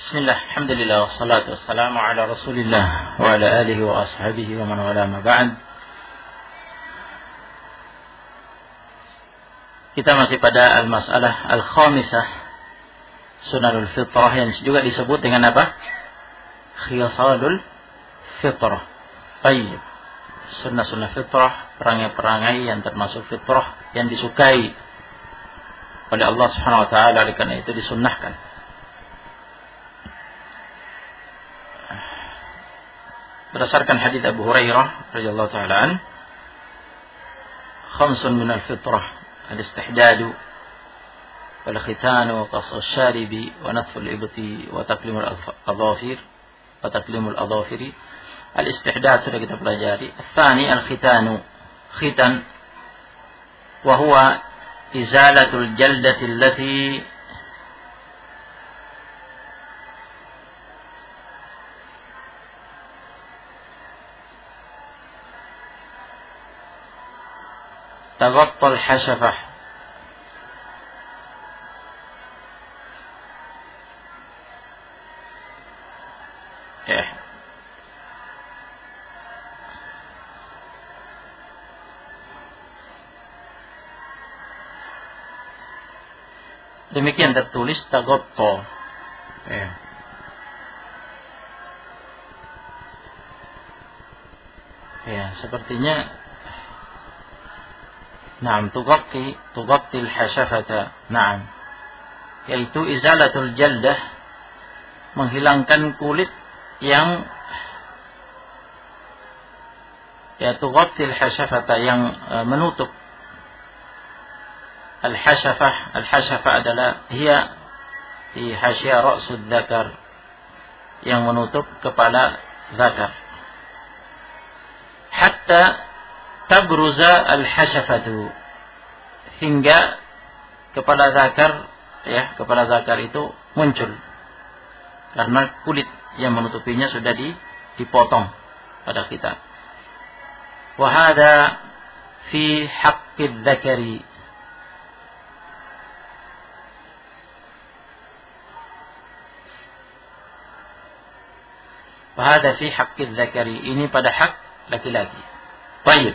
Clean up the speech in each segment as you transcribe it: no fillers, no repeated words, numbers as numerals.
Bismillah, alhamdulillah, wassalatu wassalamu ala rasulillah wa ala alihi wa ashabihi wa man wala ma ba'd. Kita masih pada al-mas'alah al-khamisah, sunanul fitrah, yang juga disebut dengan apa? Khisalul fitrah. Baik, sunnah-sunnah fitrah, perangai-perangai yang termasuk fitrah yang disukai oleh Allah Subhanahu wa taala, karena itu disunnahkan. Berdasarkan hadits Abu Hurairah radhiyallahu taala an, khamsun min al-fitrah al-istihdadu wal khitanu wa qas' asy-syaribi wa natfu al-ibti wa taqlimul adhafir wa taqlimul adhafiri. Al-istihdad sudah kita pelajari. Al-thani al-khitanu, khitan wa huwa izalatul jaldati allati تغطى الحشفة demikian tertulis taghatta. Ya, sepertinya Naam, tughatti al-hashafata. Naam, yaitu izalatul jaldah, menghilangkan kulit yang tughatti al-hashafata, yang menutup. Al-hashafah adalah hiya di hasyiah ra'sud dzakar, yang menutup kepala zakar. Hatta tabruza al-hashafatu, hingga kepala zakar itu muncul, karena kulit yang menutupinya sudah dipotong pada kita. Wa hadha fi haqqidz dzakari, wa hadha fi haqqidz dzakari, ini pada hak laki-laki. Baik.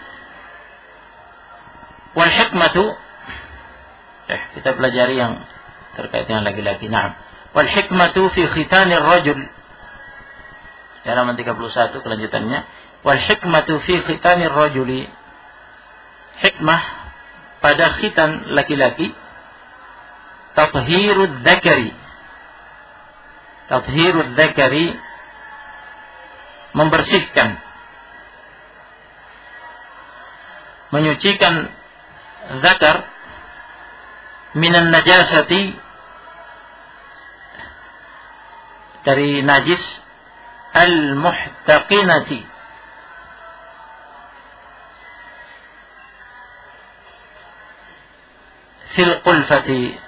Wal hikmatu, kita pelajari yang terkait dengan laki-laki. Naam. Wal hikmatu fi khitanir rajul, halaman 31 kelanjutannya. Wal hikmatu fi khitanir rajuli, hikmah pada khitan laki-laki, tathhirudz dzakari, membersihkan, menyucikan zakar, minan najasati, dari najis, al-muhtaqinati, fil qulfati,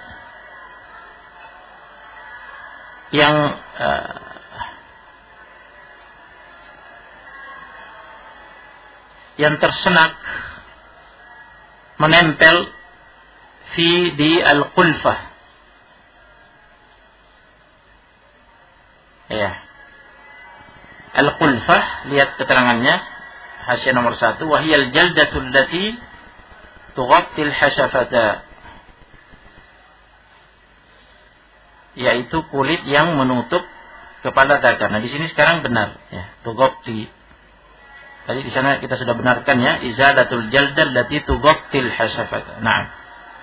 yang tersenak, menempel di al-qulfah. Ya. Al-qulfah, lihat keterangannya, hasyiah nomor 1, wa hiya al-jaldatu allati tughatti al-hashafata, yaitu kulit yang menutup kepala zakar. Nah, di sini sekarang benar, ya, tughatti. Tadi di sana kita sudah benarkan, ya, izalatul jaldal lati tughattil hashafata. Naam.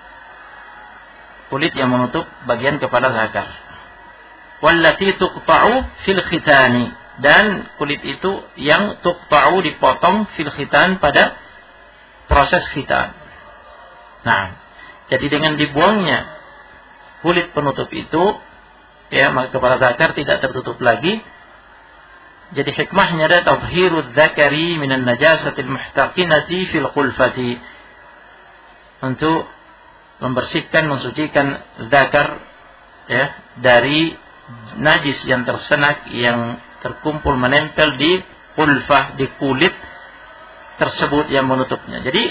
Kulit yang menutup bagian kepala zakar. Wallati tuqta'u fil khitani, dan kulit itu yang tuqta'u, dipotong, fil khitan, pada proses khitan. Naam. Jadi dengan dibuangnya kulit penutup itu, ya, maka kepala zakar tidak tertutup lagi. Jadi hikmahnya adalah tathhirudz dzakari minan najasatil muhtaqinati fil qulfati, untuk membersihkan, mensucikan zakar, ya, dari najis yang tersenak, yang terkumpul menempel di qulfah, di kulit tersebut yang menutupnya. Jadi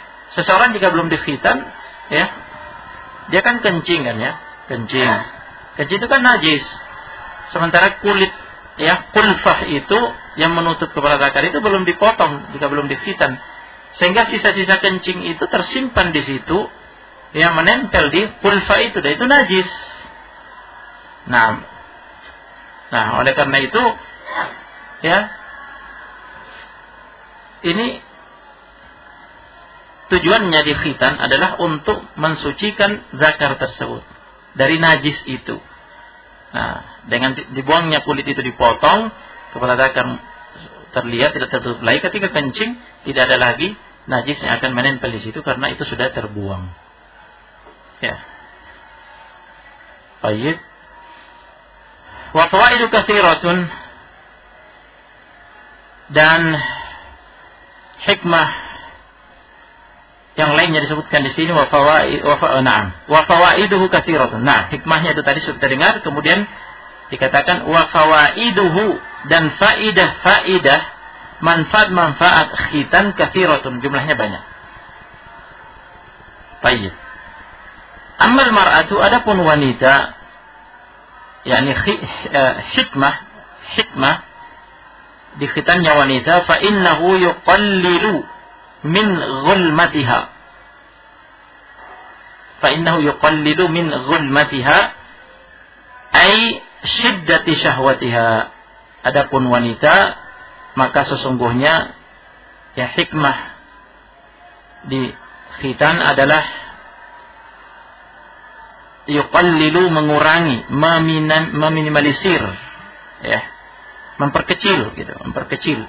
seseorang jika belum dikhitan, ya, dia kan kencing, kan, ya, kencing. Kencing itu kan najis. Sementara kulit ya kulfah itu yang menutup kepala zakar itu belum dipotong, jika belum dikhitan. Sehingga sisa-sisa kencing itu tersimpan di situ, yang menempel di kulfah itu, dan itu najis. Nah, oleh karena itu ya ini tujuannya di khitan adalah untuk mensucikan zakar tersebut dari najis itu. Nah, dengan dibuangnya kulit itu dipotong, kepala zakar terlihat tidak tertutup lagi. Ketika kencing tidak ada lagi najis yang akan menempel di situ karena itu sudah terbuang. Ya. Baik. Wa fawaidu katsiratun, dan hikmah yang lainnya disebutkan di sini wa fawaiduhu katsiratun. Nah, hikmahnya itu tadi sudah dengar, kemudian dikatakan wa fawaiduhu, dan faidah manfaat khitan katsiratun, jumlahnya banyak. Baik. Ammal mar'atu, adapun wanita, yakni hikmah di khitannya wanita, fa innahu yuqallilu min ghulmatiha. Fa innahu yuqallilu min ghulmatiha ay syiddati syahwatiha. Adapun wanita, maka sesungguhnya ya hikmah di khitan adalah yuqallilu, mengurangi, meminimalisir, ya, memperkecil gitu, memperkecil.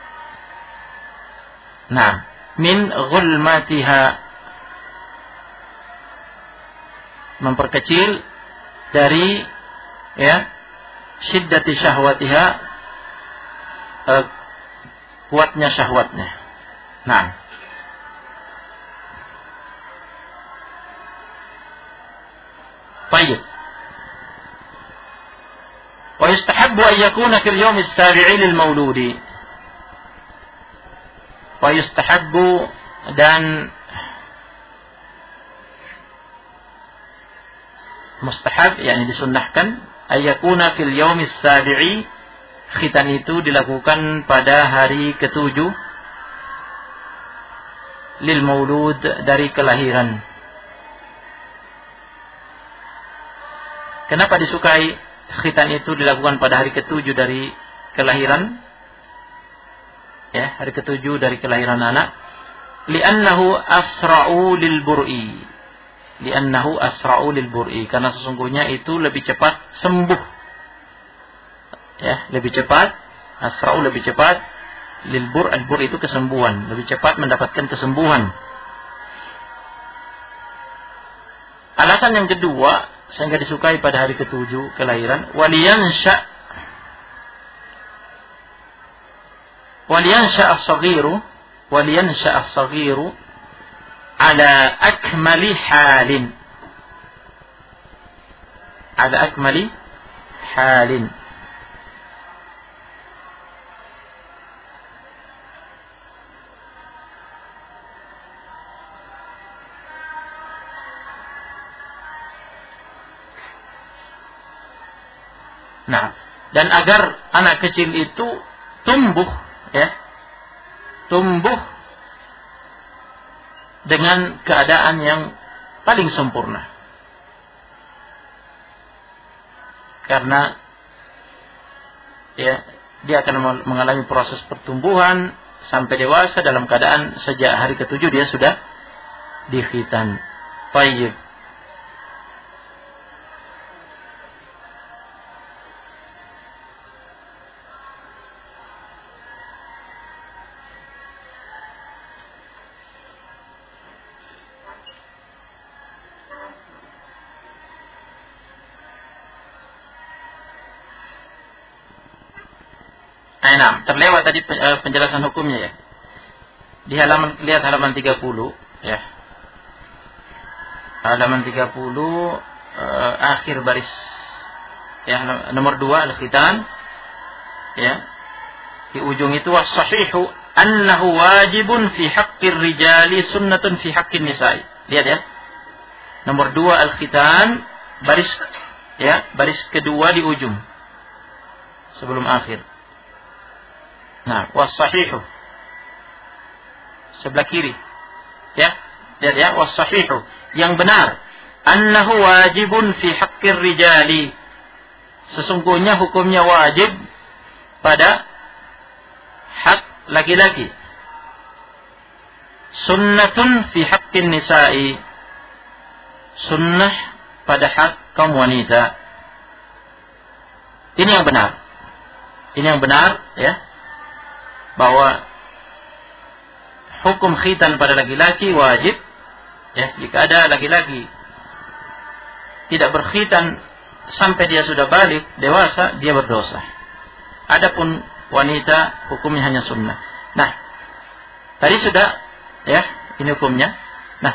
Nah, min ghulmatiha, memperkecil dari ya syiddati syahwatiha, kuatnya syahwatnya. Nah, baik. Wa yustahabbu an yakuna fil yawm as-sabi'i lil mauludi. Wa yustahabbu, dan mustahab, yakni disunnahkan, ayakuna fil yaumis sabi'i, khitan itu dilakukan pada hari ke-7 lil maulud, dari kelahiran. Kenapa disukai khitan itu dilakukan pada hari ke-7 dari kelahiran? Ya, hari ke-7 dari kelahiran anak. Li'annahu asra'u lil bur'i. Li'annahu asra'u lil bur'i, karena sesungguhnya itu lebih cepat sembuh. Ya, lebih cepat, asra'u lebih cepat, lil bur', al-bur' itu kesembuhan, lebih cepat mendapatkan kesembuhan. Alasan yang kedua sehingga disukai pada hari ke-7 kelahiran, waliyansha as-saghiru ala akmali halin. Nah, dan agar anak kecil itu tumbuh dengan keadaan yang paling sempurna. Karena ya, dia akan mengalami proses pertumbuhan sampai dewasa dalam keadaan sejak hari ke-7 dia sudah dikhitan. Tayyib. Nah, terlewat tadi penjelasan hukumnya ya. Di lihat halaman 30 ya. Halaman 30 akhir baris ya, nomor 2 al-khitan ya. Di ujung itu was-sahihu annahu wajibun fi haqqir rijali sunnatun fi haqqin nisa'i. Lihat ya. Nomor 2 al-khitan baris ya, baris kedua di ujung sebelum akhir. Nah, was-sahihu sebelah kiri. Ya, lihat ya, was-sahihu yang benar. Annahu wajibun fi haqqir rijali. Sesungguhnya hukumnya wajib pada hak laki-laki. Sunnatun fi haqqin nisa'i. Sunnah pada hak kaum wanita. Ini yang benar. Ini yang benar, ya. Bahwa hukum khitan pada laki-laki wajib, ya, jika ada laki-laki tidak berkhitan sampai dia sudah balik dewasa, dia berdosa. Adapun wanita hukumnya hanya sunnah. Nah, tadi sudah, ya, ini hukumnya. Nah,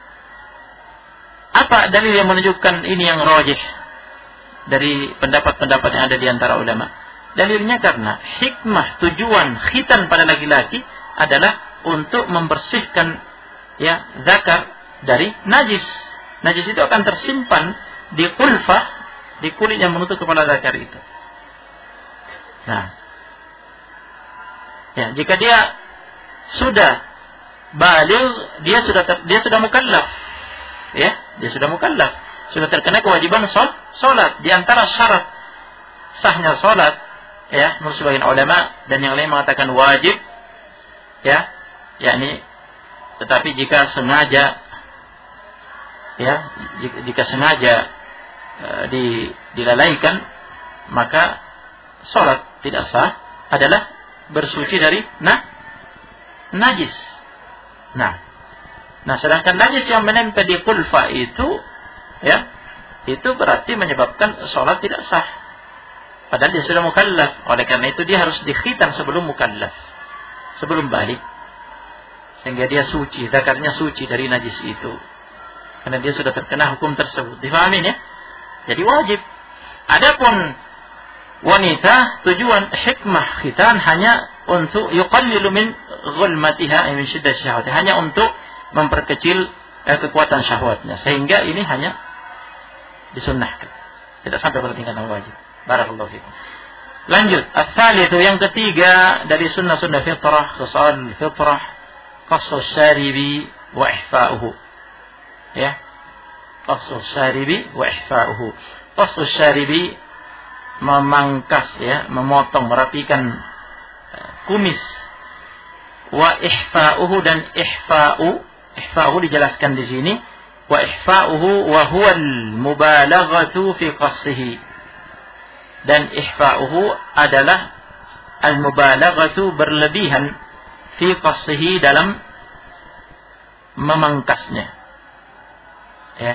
apa dalil yang menunjukkan ini yang rajih dari pendapat-pendapat yang ada di antara ulama? Dalilnya karena hikmah tujuan khitan pada laki-laki adalah untuk membersihkan, ya, zakar dari najis. Najis itu akan tersimpan di qulfah, di kulit yang menutup kepala zakar itu. Nah, ya, jika dia sudah baligh, dia sudah mukallaf, ya, dia sudah mukallaf, sudah terkena kewajiban salat. Di antara syarat sahnya salat, ya, menurut sebagian ulama dan yang lain mengatakan wajib, ya, yakni tetapi jika sengaja, ya, jika sengaja dilalaikan, maka salat tidak sah, adalah bersuci dari najis. Nah, sedangkan najis yang menempel di qulfa itu, ya, itu berarti menyebabkan salat tidak sah. Padahal dia sudah mukallaf. Oleh karena itu dia harus dikhitan sebelum mukallaf, sebelum balik, sehingga dia suci, zakarnya suci dari najis itu, karena dia sudah terkena hukum tersebut. Difahami, ya? Jadi wajib. Adapun wanita, tujuan hikmah khitan hanya untuk yuqallilu min ghulmatiha, min syiddah syahwati, hanya untuk memperkecil kekuatan syahwatnya, sehingga ini hanya disunnahkan, tidak sampai pada tingkatan wajib. Barakallahu fikum. Lanjut, ats-tsalitsu, yang ketiga dari sunnah-sunnah fitrah, khisal fitrah, qassus syaribi wa ihfa'uhu. Ya. Qassus syaribi wa ihfa'uhu. Qassus syaribi, memangkas, ya, memotong, merapikan kumis. Wa ihfa'uhu, dan ihfa'uhu dijelaskan di sini. Wa ihfa'uhu wa huwa al-mubalaghatu fi qassihi. Dan ihfa'uhu adalah al-mubalaghatu, berlebihan, fi qassihi, dalam memangkasnya. Ya.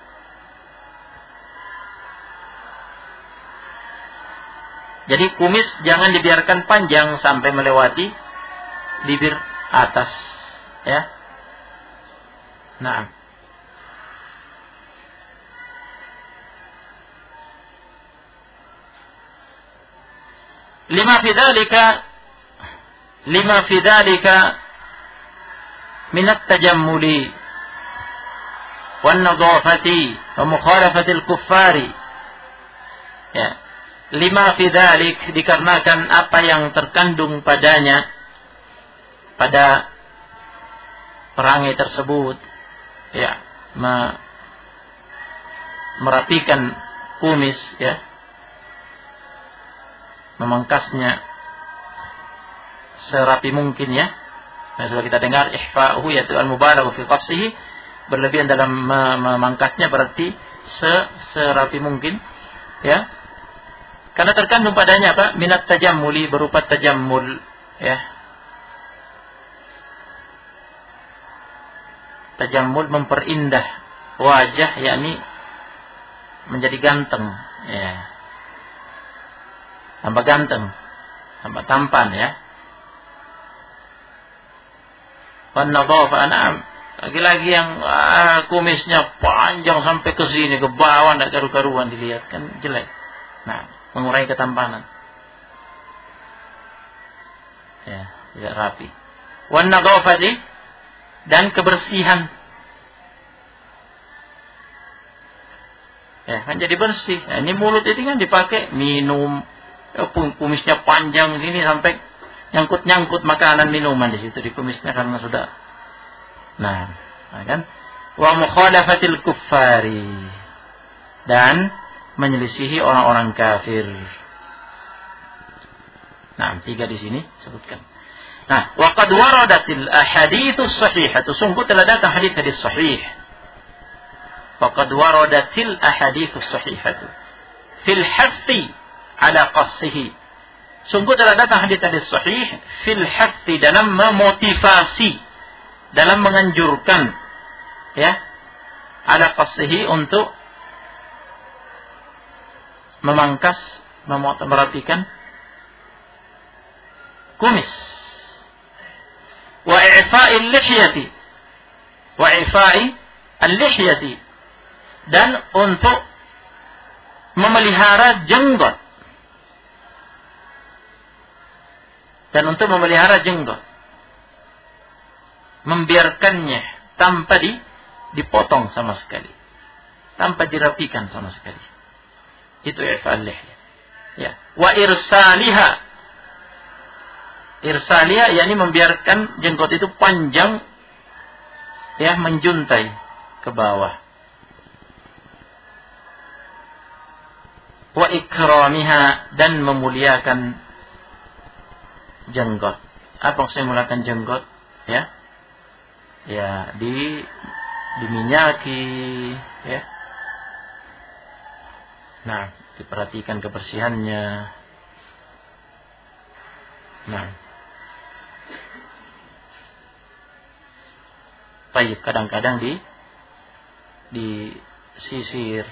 Jadi kumis jangan dibiarkan panjang sampai melewati bibir atas, ya. Nah, lima fi dzalika min at-tajammuli wan nadhafati wa mukhalafati al-kuffari. Ya. Lima fi dzalik, dikarenakan apa yang terkandung padanya, pada perangai tersebut, ya, merapikan kumis, ya, memangkasnya serapi mungkin, ya. Nah, sudah kita dengar ihfa'uhu, yaitu al-mubalagha fi qassihi, berlebihan dalam memangkasnya, berarti serapi mungkin, ya. Karena terkandung padanya apa? Minat tajammuli, berupa tajammul, ya. Tajammul, memperindah wajah, yakni menjadi ganteng, ya. Tambah ganteng, tambah tampan, ya. Wan nadhafa, an'am, lagi-lagi yang kumisnya panjang sampai ke sini, ke bawah, enggak karu-karuan dilihat, kan jelek. Nah, mengurangi ketampanan, ya, tidak rapi. Wan nadhafati, dan kebersihan. Ya, kan jadi bersih. Nah, ini mulut itu kan dipakai minum, kumisnya panjang sini sampai nyangkut-nyangkut makanan minuman di situ di kumisnya karena sudah. Nah kan wa mukhalafatil kuffari, dan menyelisihi orang-orang kafir. Nah, 3 di sini sebutkan. Nah, wa qad waradatil ahaditsus sahihah, sungguh telah datang hadis-hadis sahih. Wa qad waradatil ahaditsus sahihah fil hathi ala qasihi. Sungguh telah datang hadis-hadis sahih fil hathi, dalam memotivasi, dalam menganjurkan, ya, ala qasihi, untuk memangkas, merapikan kumis. Wa i'fa'i al-lihyati, wa i'fa'i al-lihyati, dan untuk memelihara jenggot, dan untuk memelihara jenggot, membiarkannya tanpa dipotong sama sekali, tanpa dirapikan sama sekali. Itu i'fa'al lihya. Ya, wa irsaliha. Irsaliha yakni membiarkan jenggot itu panjang, ya, menjuntai ke bawah. Wa ikramiha, dan memuliakan jenggot. Apa maksudnya memuliakan jenggot? Ya, ya, diminyaki, ya. Nah, diperhatikan kebersihannya. Nah, baik, kadang-kadang disisir.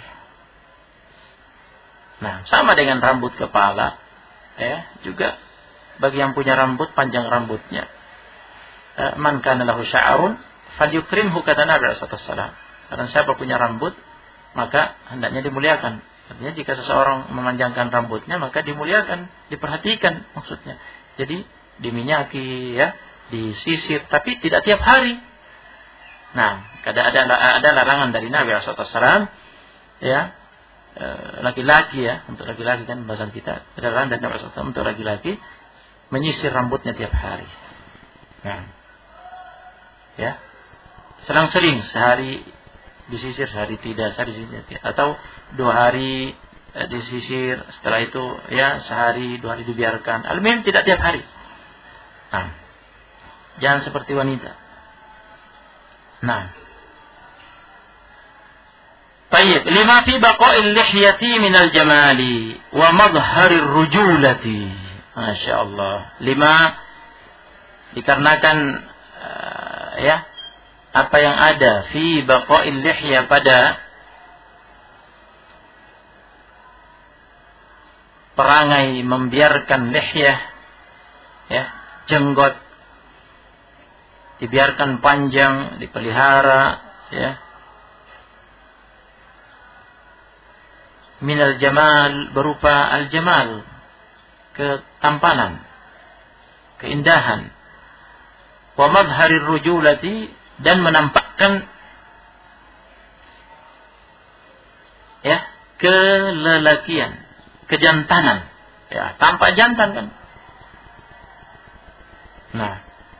Nah, sama dengan rambut kepala, ya, juga bagi yang punya rambut, panjang rambutnya. Man kana lahu sya'run falyukrimhu, kata Nabi sallallahu alaihi wasallam. Karena siapa punya rambut, maka hendaknya dimuliakan. Artinya jika seseorang memanjangkan rambutnya, maka dimuliakan, diperhatikan maksudnya. Jadi diminyaki, ya, disisir, tapi tidak tiap hari. Nah, ada larangan dari Nabi sallallahu alaihi wasallam, ya, laki-laki, ya, untuk laki-laki kan bahasa kita, ada larangan dari Nabi sallallahu alaihi wasallam untuk laki-laki menyisir rambutnya tiap hari. Nah, ya, selang-sering, sehari disisir, sehari tidak, sehari disisir, atau 2 hari disisir, setelah itu, ya, sehari 2 hari dibiarkan. Al-muhim tidak tiap hari. Nah, jangan seperti wanita. Nah, baik, lima fi baqa'il lihyati minal jamali wa madharir rujulati. Masya Allah. 5 dikarenakan ya, apa yang ada fi baqa'il lihya, pada perangai membiarkan lihyah, ya, jenggot dibiarkan panjang, dipelihara, ya, minal jamal, berupa al-jamal, ketampanan, keindahan, wa madharir rujulati, dan menampakkan, ya, kelelakian, kejantanan, ya, tampak jantan kan. Nah,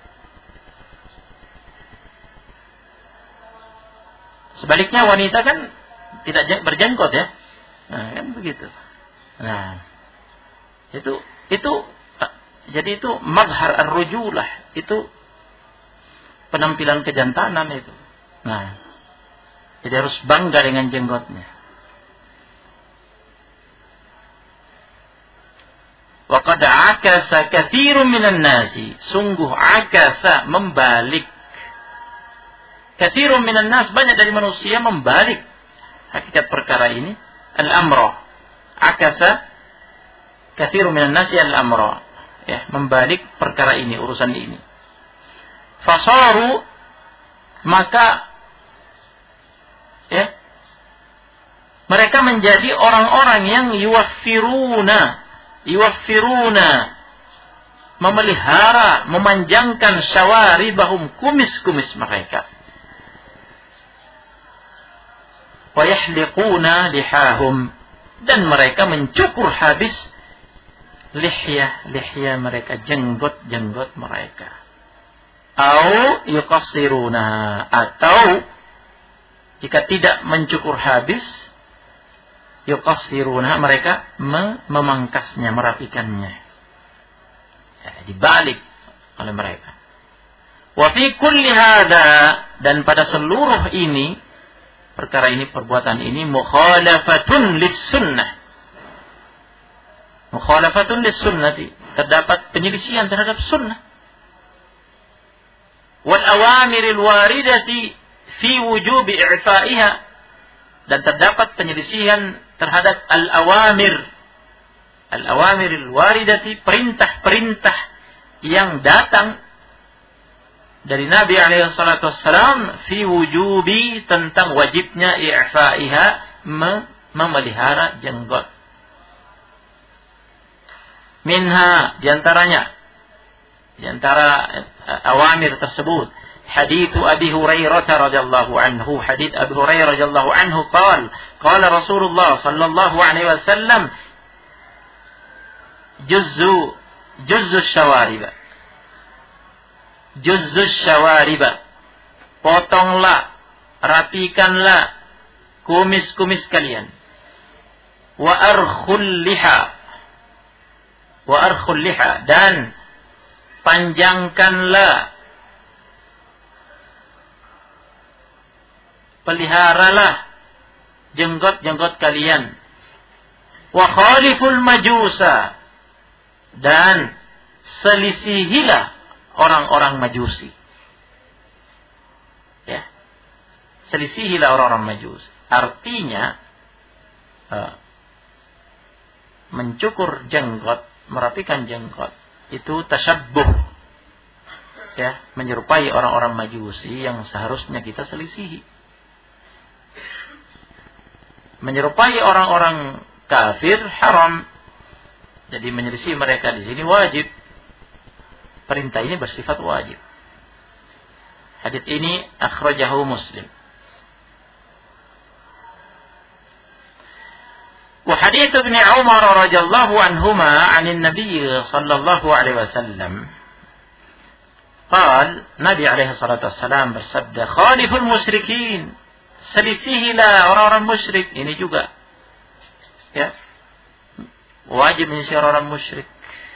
sebaliknya wanita kan tidak berjenggot, ya. Nah, kan begitu. Nah, itu jadi itu madhar ar-rujulah, itu penampilan kejantanan itu. Nah, jadi harus bangga dengan jenggotnya. Wa qad akasa katsirun minan nasi, sungguh akasa, membalik. Katsirun minan nas, banyak dari manusia membalik hakikat perkara ini. Al-amra, akasa katsirun minan nasi al-amra, ya, membalik perkara ini, urusan ini. Fasaru, maka, ya, mereka menjadi orang-orang yang yuwaffiruna, memelihara, memanjangkan syawaribahum, kumis-kumis mereka. wa yahliquna lihahum, dan mereka mencukur habis lihya mereka, jenggot mereka. Au yuqassiruna, atau jika tidak mencukur habis, yuqassiruna, mereka memangkasnya, merapikannya. Ya, dibalik oleh mereka. Wa fi kulli hada, dan pada seluruh ini, perkara ini, perbuatan ini, mukhalafatun lis-sunnah. Mukhalafatun lis-sunnati, terdapat penyelisihan terhadap sunnah. Wal awamiril waridati fi wujubi i'fa'iha, dan terdapat penyelisihan terhadap al-awamiril waridati, perintah-perintah yang datang dari Nabi alaihi salatu wassalam, fi wujubi, tentang wajibnya i'fa'iha, memelihara jenggot. Minha, diantaranya, diantara awamir tersebut, hadits Abi Hurairah radhiyallahu anhu, hadits Abi Hurairah radhiyallahu anhu qala Rasulullah sallallahu alaihi wasallam, juzzu syawariba, potonglah, rapikanlah kumis-kumis kalian. Wa arkhul liha, dan panjangkanlah, peliharalah jenggot-jenggot kalian. Wa khaliful majusa, dan selisihilah orang-orang Majusi. Ya. Selisihilah orang-orang Majusi. Artinya mencukur jenggot, merapikan jenggot, itu tasyabbuh, ya, menyerupai orang-orang Majusi yang seharusnya kita selisihi. Menyerupai orang-orang kafir haram. Jadi menyelisih mereka di sini wajib. Perintah ini bersifat wajib. Hadits ini akhrajahu Muslim. Wa hadits Ibnu Umar radhiyallahu anhuma 'anil Nabi sallallahu alaihi wasallam. Qal, Nabi alaihi salatu wassalam bersabda, khaliful musyrikin, selisihilah orang-orang musyrik. Ini juga, ya, wajib menyisih orang-orang musyrik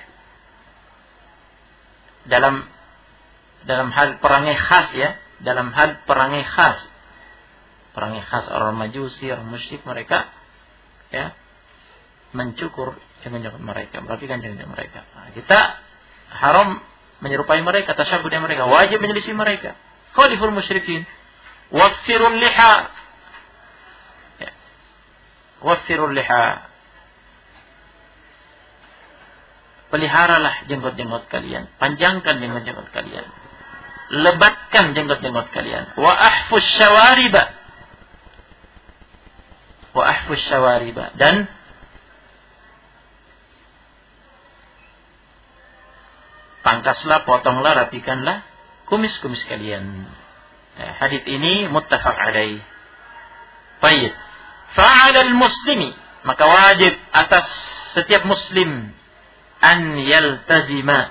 dalam hal perangai khas, ya, dalam hal perangai khas orang Majusi, orang musyrik, mereka, ya, mencukur jenggot mereka, merapikan jenggot mereka. Nah, kita haram menyerupai mereka, tasyabbuh dengan mereka, wajib menyelisih mereka. Khaliful musyrikin, waffirul liha, ya, waffirul liha, peliharalah jenggot-jenggot kalian, panjangkan jenggot-jenggot kalian, lebatkan jenggot-jenggot kalian. Wa ahfus syawariba, dan pangkaslah, potonglah, rapikanlah kumis-kumis kalian. Hadits ini muttafaq alaih. Baik. Fa'alal muslimi, maka wajib atas setiap muslim, an yaltazima,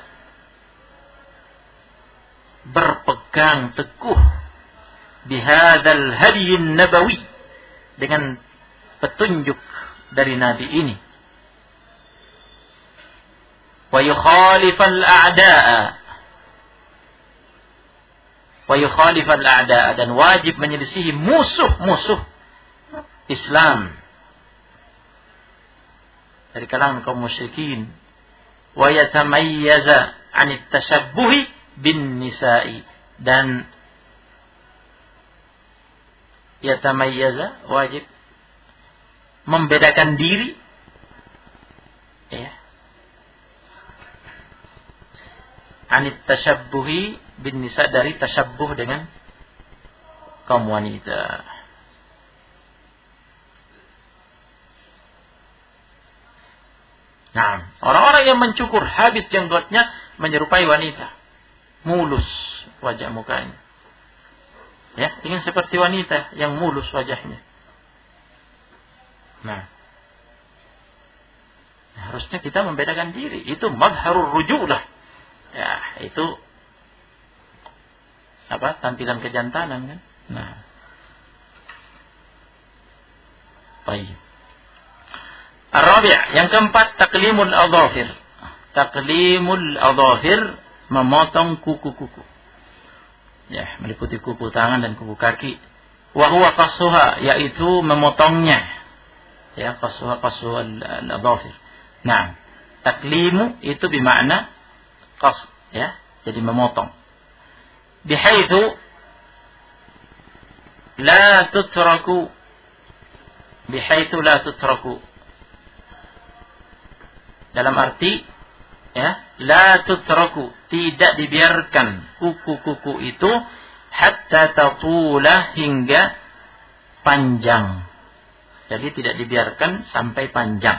berpegang teguh, bihadzal hadyin nabawi, dengan petunjuk dari Nabi ini. Wa yukhalifal a'da'a, dan wajib menyelisihi musuh-musuh Islam dari kalangan kaum musyrikin. Wa yatamayyaza 'anit tashabbuhi bin nisa'i, dan yatamayyaza, wajib membedakan diri, ya, 'anit tashabbuhi bin nisa, dari tasyabbuh dengan kaum wanita. Nah, orang-orang yang mencukur habis jenggotnya menyerupai wanita, mulus wajah mukanya, ya, ingin seperti wanita yang mulus wajahnya, Nah, harusnya kita membedakan diri. Itu madharur rujulah. Ya, itu apa? Tampilan kejantanan kan? Nah. Baik. Ar-rabi', yang keempat, taklimul adhafir. Taklimul adhafir, memotong kuku-kuku. Ya, meliputi kuku tangan dan kuku kaki. Wa huwa qassuha, yaitu memotongnya. Ya, qassuha al-adhafir. Nah, taklimu itu bermakna qas, ya, jadi memotong. Bihaitsu la tutraku, bihaitsu la tutraku. Dalam arti, ya, la tutraku, tidak dibiarkan kuku-kuku itu hatta tatula, hingga panjang. Jadi tidak dibiarkan sampai panjang.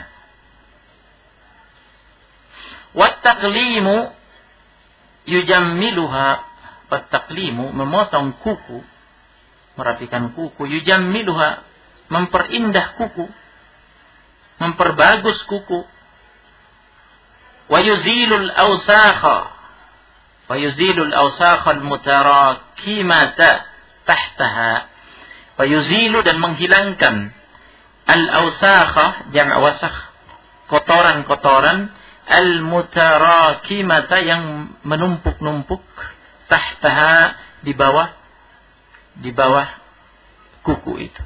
Wat taqlimu yujammiluha, wat taqlimu, memotong kuku, merapikan kuku, yujammiluha, memperindah kuku, memperbagus kuku. Wa yuzilul awsakha, wa yuzilul awsakha al-mutarakimata tahtaha. Wa yuzilu, dan menghilangkan al-awsakha, jam' wasakh, kotoran-kotoran, al-mutarakimata, yang menumpuk-numpuk, tahtaha, di bawah kuku itu.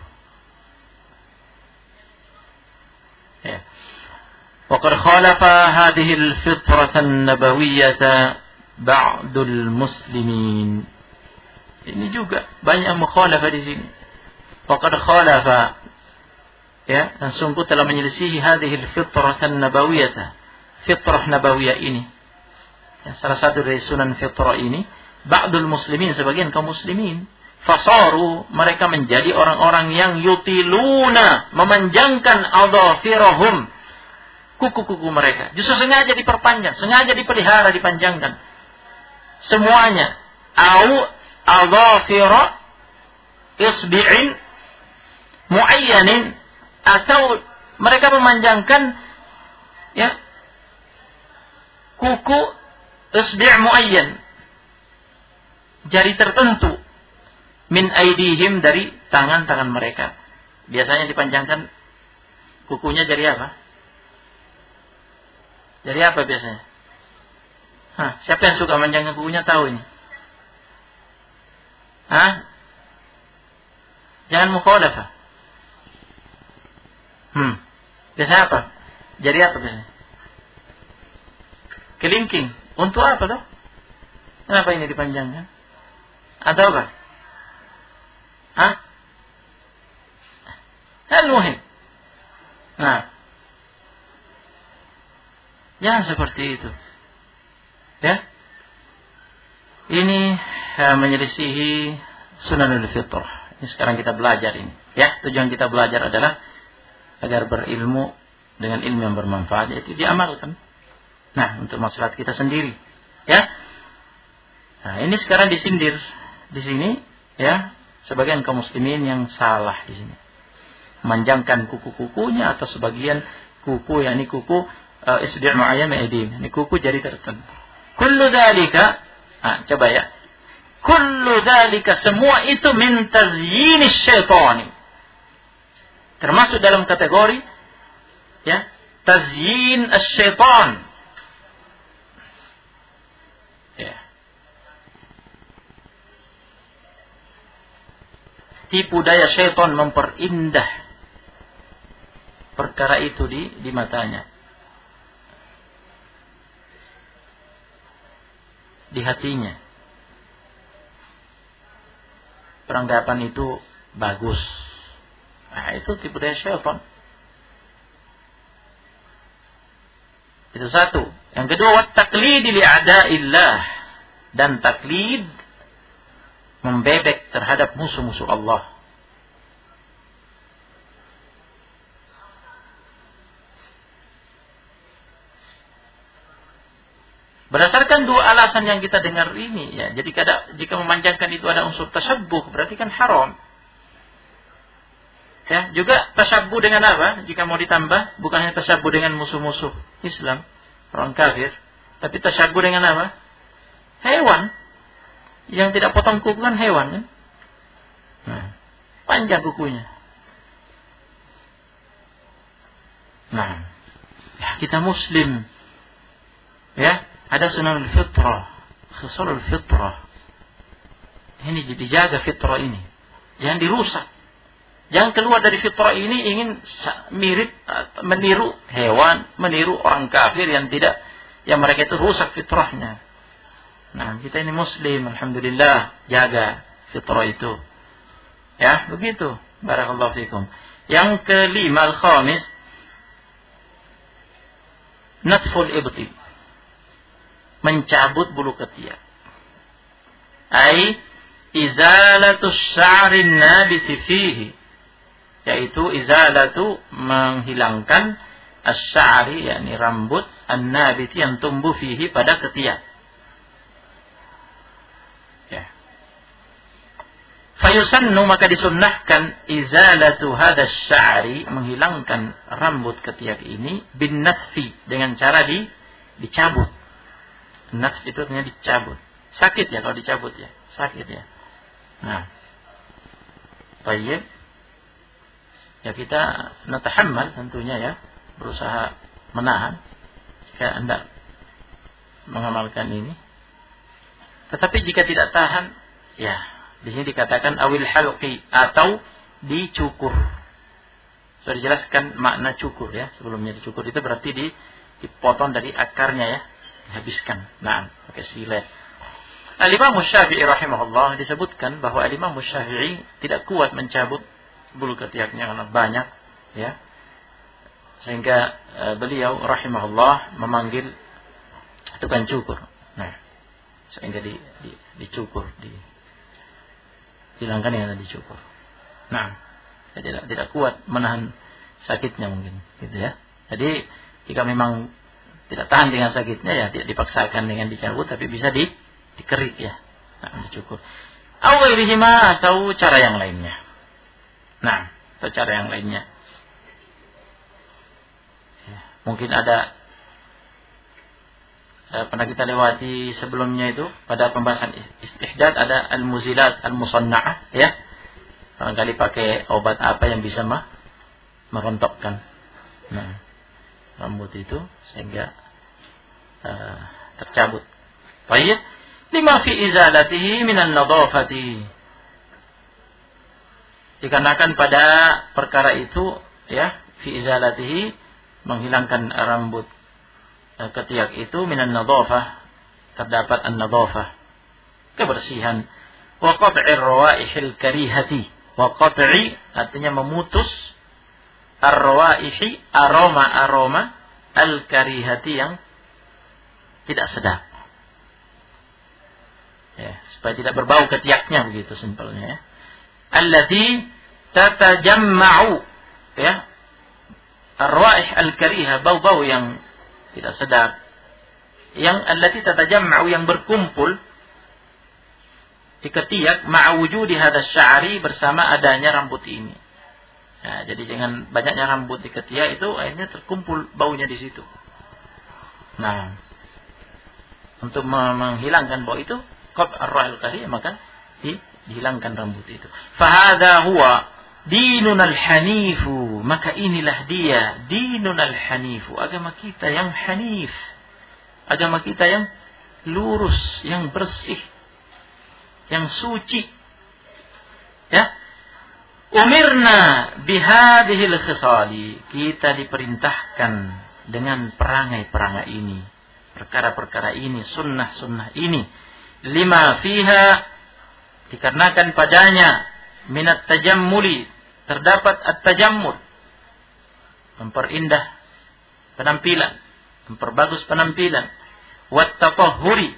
Ya. وقد خالف هذه الفطرة النبوية بعض المسلمين. Ini juga banyak mukhalafah di sini. وقد خالف, ya, dan sungguh telah menyelisihi هذه الفطرة النبوية, fitrah nabawiyah ini. Ya, salah satu dari sunan fitrah ini, ba'dul muslimin, sebagian kaum muslimin. Fasaru, mereka menjadi orang-orang yang yutiluna, memanjangkan adhafirahum, kuku-kuku mereka. Justru sengaja diperpanjang, sengaja dipelihara, dipanjangkan. Semuanya. Au adhafira isbi'in muayyanin, atau mereka memanjangkan, ya, kuku isbi' muayyan, jari tertentu, min aidihim, dari tangan-tangan mereka. Biasanya dipanjangkan kukunya jari apa? Jari apa biasanya? Siapa yang suka manjangkan kukunya tahu ini? Jangan mukhalafah. Biasanya apa? Jari apa biasanya? Kelingking. Untuk apa toh? Kenapa ini dipanjangkan? Atau apa? Al-muhim. Nah, jangan seperti itu. Ya. Ini menyelisihi sunanul fitrah. Ini sekarang kita belajar ini. Ya, tujuan kita belajar adalah agar berilmu dengan ilmu yang bermanfaat, yaitu diamalkan. Nah, untuk maslahat kita sendiri. Ya. Nah, ini sekarang disindir di sini, ya, sebagian kaum muslimin yang salah di sini. Memanjangkan kuku-kukunya atau sebagian kuku, yakni kuku isbi' mu'ayyan ma'idin. Ini kuku jari tertentu. Kullu dzalika, coba ya. Kullu dzalika, semua itu min tazyinis syaitani. Termasuk dalam kategori, ya, tazyin asy-syaitan. Ya. Tipu daya syaitan memperindah perkara itu di matanya, di hatinya. Peranggapan itu bagus. Nah, itu tipu daya syaitan. Itu satu. Yang kedua, wat taqlid li a'da'illah, dan taklid membebek terhadap musuh-musuh Allah. Berdasarkan dua alasan yang kita dengar ini, ya, jadi jika memanjangkan itu ada unsur tasyabbuh, berarti kan haram. Ya, juga tasyabbuh dengan apa? Jika mau ditambah, bukan hanya tasyabbuh dengan musuh-musuh Islam, orang kafir, tapi tasyabbuh dengan apa? Hewan. Yang tidak potong kuku kan hewan kan? Nah, panjang kukunya. Nah, ya, kita muslim. Ya, ada sunanul fitrah, khisalul fitrah. Ini dijaga fitrah ini. Jangan dirusak. Jangan keluar dari fitrah ini ingin mirip, meniru hewan, meniru orang kafir yang mereka itu rusak fitrahnya. Nah, kita ini muslim, alhamdulillah, jaga fitrah itu. Ya, begitu. Barakallahu fikum. Yang kelima, al-khamis, natful ibti, mencabut bulu ketiak. Ai izalatus sya'rin nabiti fihi, yaitu izalatu menghilangkan asy-sya'ri, yakni rambut, an-nabiti yang tumbuh fihi pada ketiak. Ya. Fayusannu, maka disunnahkan izalatu hadas sya'ri, menghilangkan rambut ketiak ini, bin natfi, dengan cara dicabut. Natf itu artinya dicabut. Sakit ya kalau dicabut ya, sakit ya. Nah, baik. Ya, kita natahammal tentunya ya, berusaha menahan jika Anda mengamalkan ini. Tetapi jika tidak tahan, ya, di sini dikatakan awil halqi, atau dicukur. Sudah dijelaskan makna cukur ya. Sebelumnya dicukur itu berarti dipotong dari akarnya ya, dihabiskan. Nah, pakai silet. Al-Imam Syafi'i rahimahullah disebutkan bahwa Al-Imam Syafi'i tidak kuat mencabut bulu ketiaknya karena banyak ya. Sehingga beliau rahimahullah memanggil tukang cukur. Nah, sehingga dicukur, hilangkan yang dicukur. Nah, tidak kuat menahan sakitnya mungkin, gitu ya. Jadi jika memang tidak tahan dengan sakitnya ya tidak dipaksakan dengan dicabut, tapi bisa dikerik ya, nah, dicukur. Atau cara yang lainnya. Nah, atau cara yang lainnya. Ya, mungkin ada pernah kita lewati sebelumnya itu pada pembahasan istihdad, ada al-muzilat al-musanna'ah ya. Barangkali pakai obat apa yang bisa merontokkan rambut itu sehingga tercabut. Baik, lima fi izalatihi minan nadhafati. Dikarenakan pada perkara itu ya, fi izalatihi, menghilangkan rambut ketiak itu, minan nadhafah, terdapat an-nadhafah, kebersihan, wa qat'ir rawaihil karihati. Wa qat'i artinya memutus, ar-rawaihi, aroma al-karihati yang tidak sedap. Ya, supaya tidak berbau ketiaknya, begitu simpelnya ya. Allati tatajamma'u, ya, ar-rawaih al-karihah, bau-bau yang tidak sedap, yang allati tatajamma'u, yang berkumpul di ketiak, ma'a wujudi hadas sya'ri, bersama adanya rambut ini. Nah, jadi dengan banyaknya rambut di ketiak itu akhirnya terkumpul baunya di situ. Nah, untuk menghilangkan bau itu, qat' ar-ra'il karih, maka dihilangkan rambut itu. Fahadha huwa dinunal hanifu, maka inilah dia dinunal hanifu, agama kita yang hanif, agama kita yang lurus, yang bersih, yang suci. Ya, umirna bihadhil khisali, kita diperintahkan dengan perangai-perangai ini, perkara-perkara ini, sunnah-sunnah ini, lima fiha, dikarenakan padanya minat tajammuli, terdapat at-tajammul, memperindah penampilan, memperbagus penampilan, wat tatahhuri,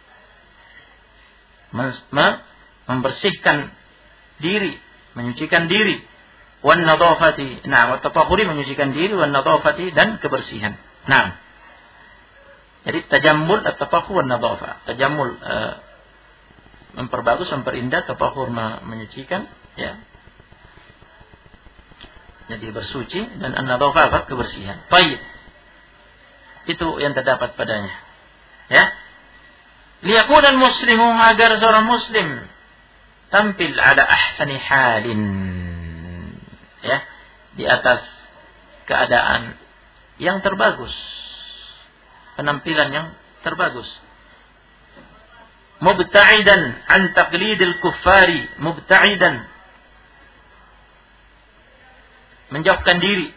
membersihkan diri, menyucikan diri, wan nadhafati, nah, wat tatahhuri, menyucikan diri, wan nadhafati, dan kebersihan. Nah, jadi tajammul, at-tatahhur, wan nadhafah. Tajammul memperbagus, memperindah, tatahhur menyucikan, ya. Jadi bersuci dan an-nadhafah kebersihan. Baik. Itu yang terdapat padanya. Ya. Liyakuna al-muslimu, agar seorang muslim tampil ala ahsani halin. Ya, di atas keadaan yang terbagus. Penampilan yang terbagus. Mubta'idan an taqlidil kuffari, mubta'idan, menjauhkan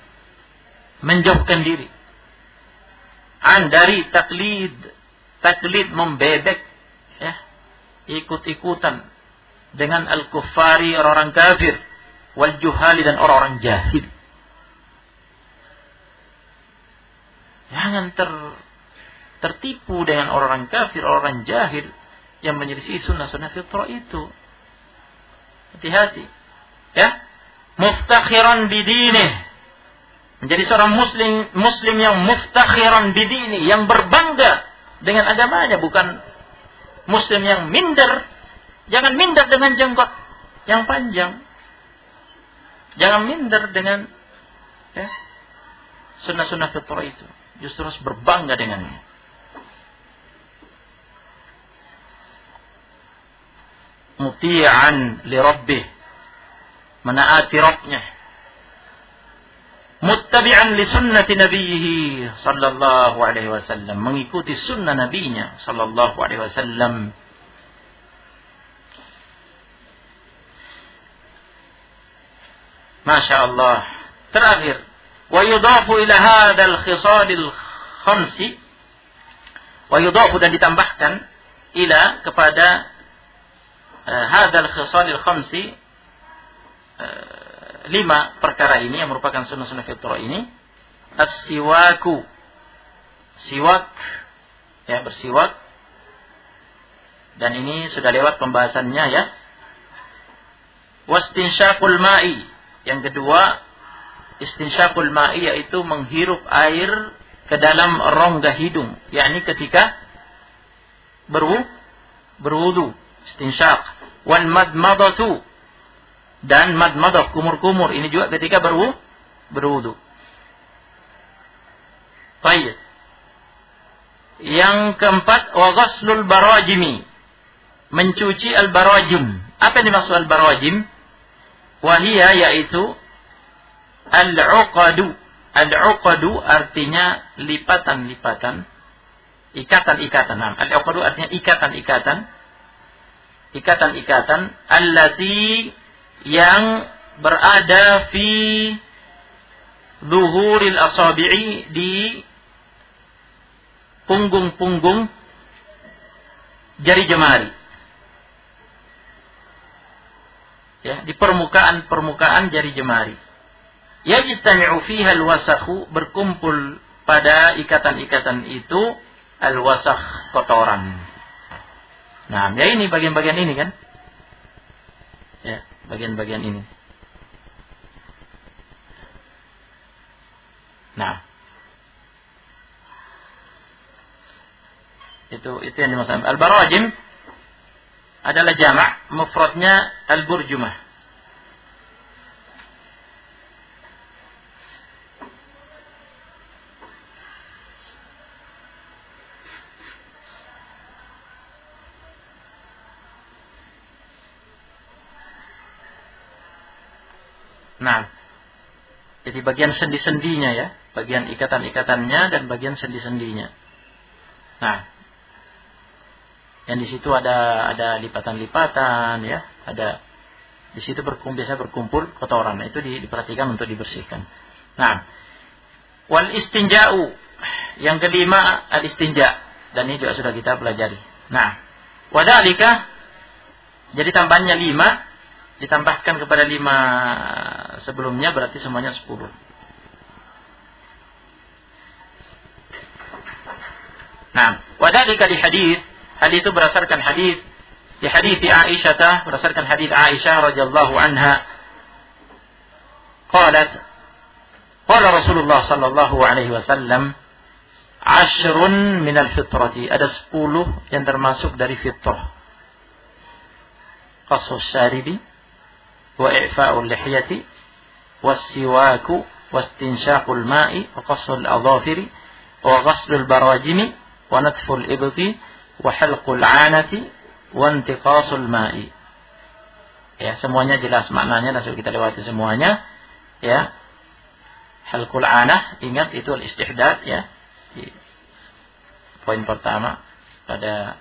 diri an dari taklid membebek, ya, ikut-ikutan dengan al-kuffari, orang-orang kafir, wal juhali, dan orang-orang jahil. Jangan tertipu dengan orang-orang kafir, orang jahil yang menyelisih sunnah-sunnah fitrah itu. Hati-hati. Ya. Muftakhiran bidinih. Menjadi seorang muslim yang muftakhiran bidinih, yang berbangga dengan agamanya, bukan muslim yang minder. Jangan minder dengan jenggot yang panjang. Jangan minder dengan, ya, sunnah-sunnah fitrah itu. Justru harus berbangga dengannya. Muti'an li rabbih, menaati Rabbnya. Muttabi'an li sunnati nabiyhi sallallahu alaihi wasallam, mengikuti sunnah nabinya sallallahu alaihi wasallam. Masya Allah. Terakhir, wa yudafu ila hadzal khisalil khamsi, wa yudafu, dan ditambahkan, ila, kepada hadzal khisalil khamsi, 5 perkara ini yang merupakan sunnah-sunnah fitrah ini. As-siwaku, siwak, ya, bersiwak, dan ini sudah lewat pembahasannya, ya. Wastinsyaqul ma'i, yang kedua, istinsyaqul ma'i, yaitu menghirup air ke dalam rongga hidung, yakni ketika berwudu, istinsyaq. Wal madmadatu, dan madmadah, kumur-kumur, ini juga ketika berwudu. Baik. Yang keempat, wa ghaslul barajimi, mencuci al-barajim. Apa yang dimaksud al-barajim? Wahia, yaitu al-uqadu. Al-uqadu artinya lipatan-lipatan, ikatan-ikatan. Al-uqadu artinya ikatan-ikatan. Ikatan-ikatan allati, yang berada fi zuhuril asabi'i, di punggung-punggung jari jemari. Ya, di permukaan jari jemari. Yajtami'u fiha al-wasakhu, berkumpul pada ikatan-ikatan itu al-wasakh, kotoran. Nah, ya ini bagian-bagian ini kan? Ya, bagian-bagian ini. Nah, itu yang dimaksud. Al-barajim adalah jamak, mufradnya al-burjumah. Nah, jadi bagian sendi-sendinya, ya, bagian ikatan-ikatannya dan bagian sendi-sendinya. Nah, yang di situ ada lipatan-lipatan, ya, ada di situ biasa berkumpul kotoran. Nah, itu diperhatikan untuk dibersihkan. Nah, wal istinja'u, yang kelima al-istinja', dan ini juga sudah kita pelajari. Nah, wadhalika, jadi tambahannya 5, ditambahkan kepada 5 sebelumnya, berarti semuanya 10. Nah, wadhalika di hadis, hal itu berdasarkan hadis, di hadis Aisyah, berdasarkan hadis Aisyah radhiyallahu anha, qalat, qala Rasulullah sallallahu alaihi wasallam, 'ashrun minal fitrati, ada 10 yang termasuk dari fitrah. Qasus syaribi, wa i'fa'ul lihyati, was-siwaku wastinsyaqul ma'i wa qassul adhafiri wa ghaslul barajimi wa natful ibti wa halqul 'anati wa intiqasul ma'i. Ya, semuanya jelas maknanya, langsung kita lewati semuanya. Ya. Halqul 'anah, ingat itu al-istihdad ya. Poin pertama pada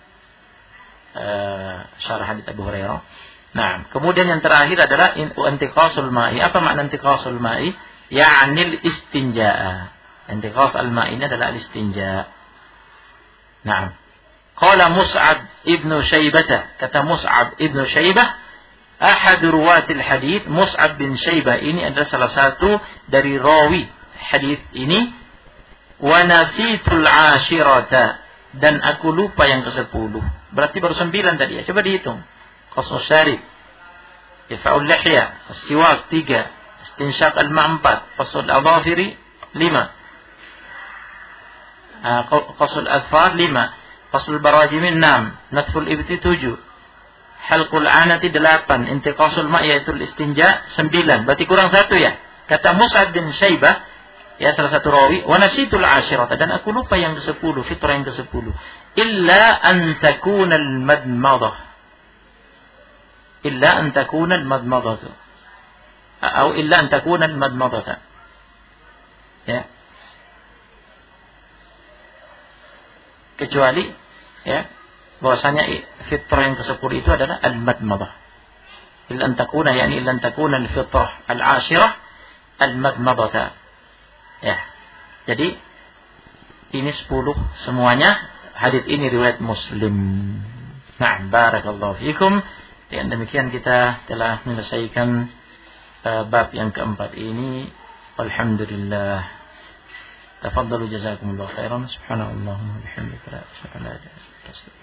syarah hadits Abu Hurairah. Nah, kemudian yang terakhir adalah intiqasul ma'i. Apa makna intiqasul ma'i? Ya'nil istinja'a. Intiqas al-ma'i ini adalah al-istinja'. Nah, qala Mus'ab ibnu Syaibah, kata Mus'ab ibnu Syaibah, ahad ruwatil hadits. Mus'ab bin Syaibah ini adalah salah satu dari rawi hadits ini. Wa nasitul 'ashirata, dan aku lupa yang ke-10. Berarti baru 9 tadi ya. Coba dihitung. Qasr syarib, ifa'ul lihya, as-siwak 3, istinsyaq al-ma' 4, qasr al-adhafiri 5, qasr al-adfar 5, qasr al-barajim 6, natful ibti 7, halqul 'anati 8, intiqasul ma' yaitu istinja 9. Berarti kurang 1 ya. Kata Mus'ab bin Syaibah, ya salah satu rawi, wa nasitul 'ashirata, dan aku lupa yang ke-10, fitrah yang ke-10, illa an takuna al-madmadah, illa an takuna al-madmadatu, atau illa an takuna al-madmadata. Ya. Kecuali ya bahwasanya fitrah yang ke-10 itu adalah al-madmadah. Illa an takuna, yani illa an takuna al-fitrah al-'ashirah al-madmadata. Ya. Jadi ini 10 semuanya. Hadits ini riwayat Muslim. Nah, barakallahu fikum. Dan demikian kita telah menyelesaikan bab yang keempat ini. Alhamdulillah. Tafaddalu jazakumullahu khairan. Subhanallah wa bihamdihi.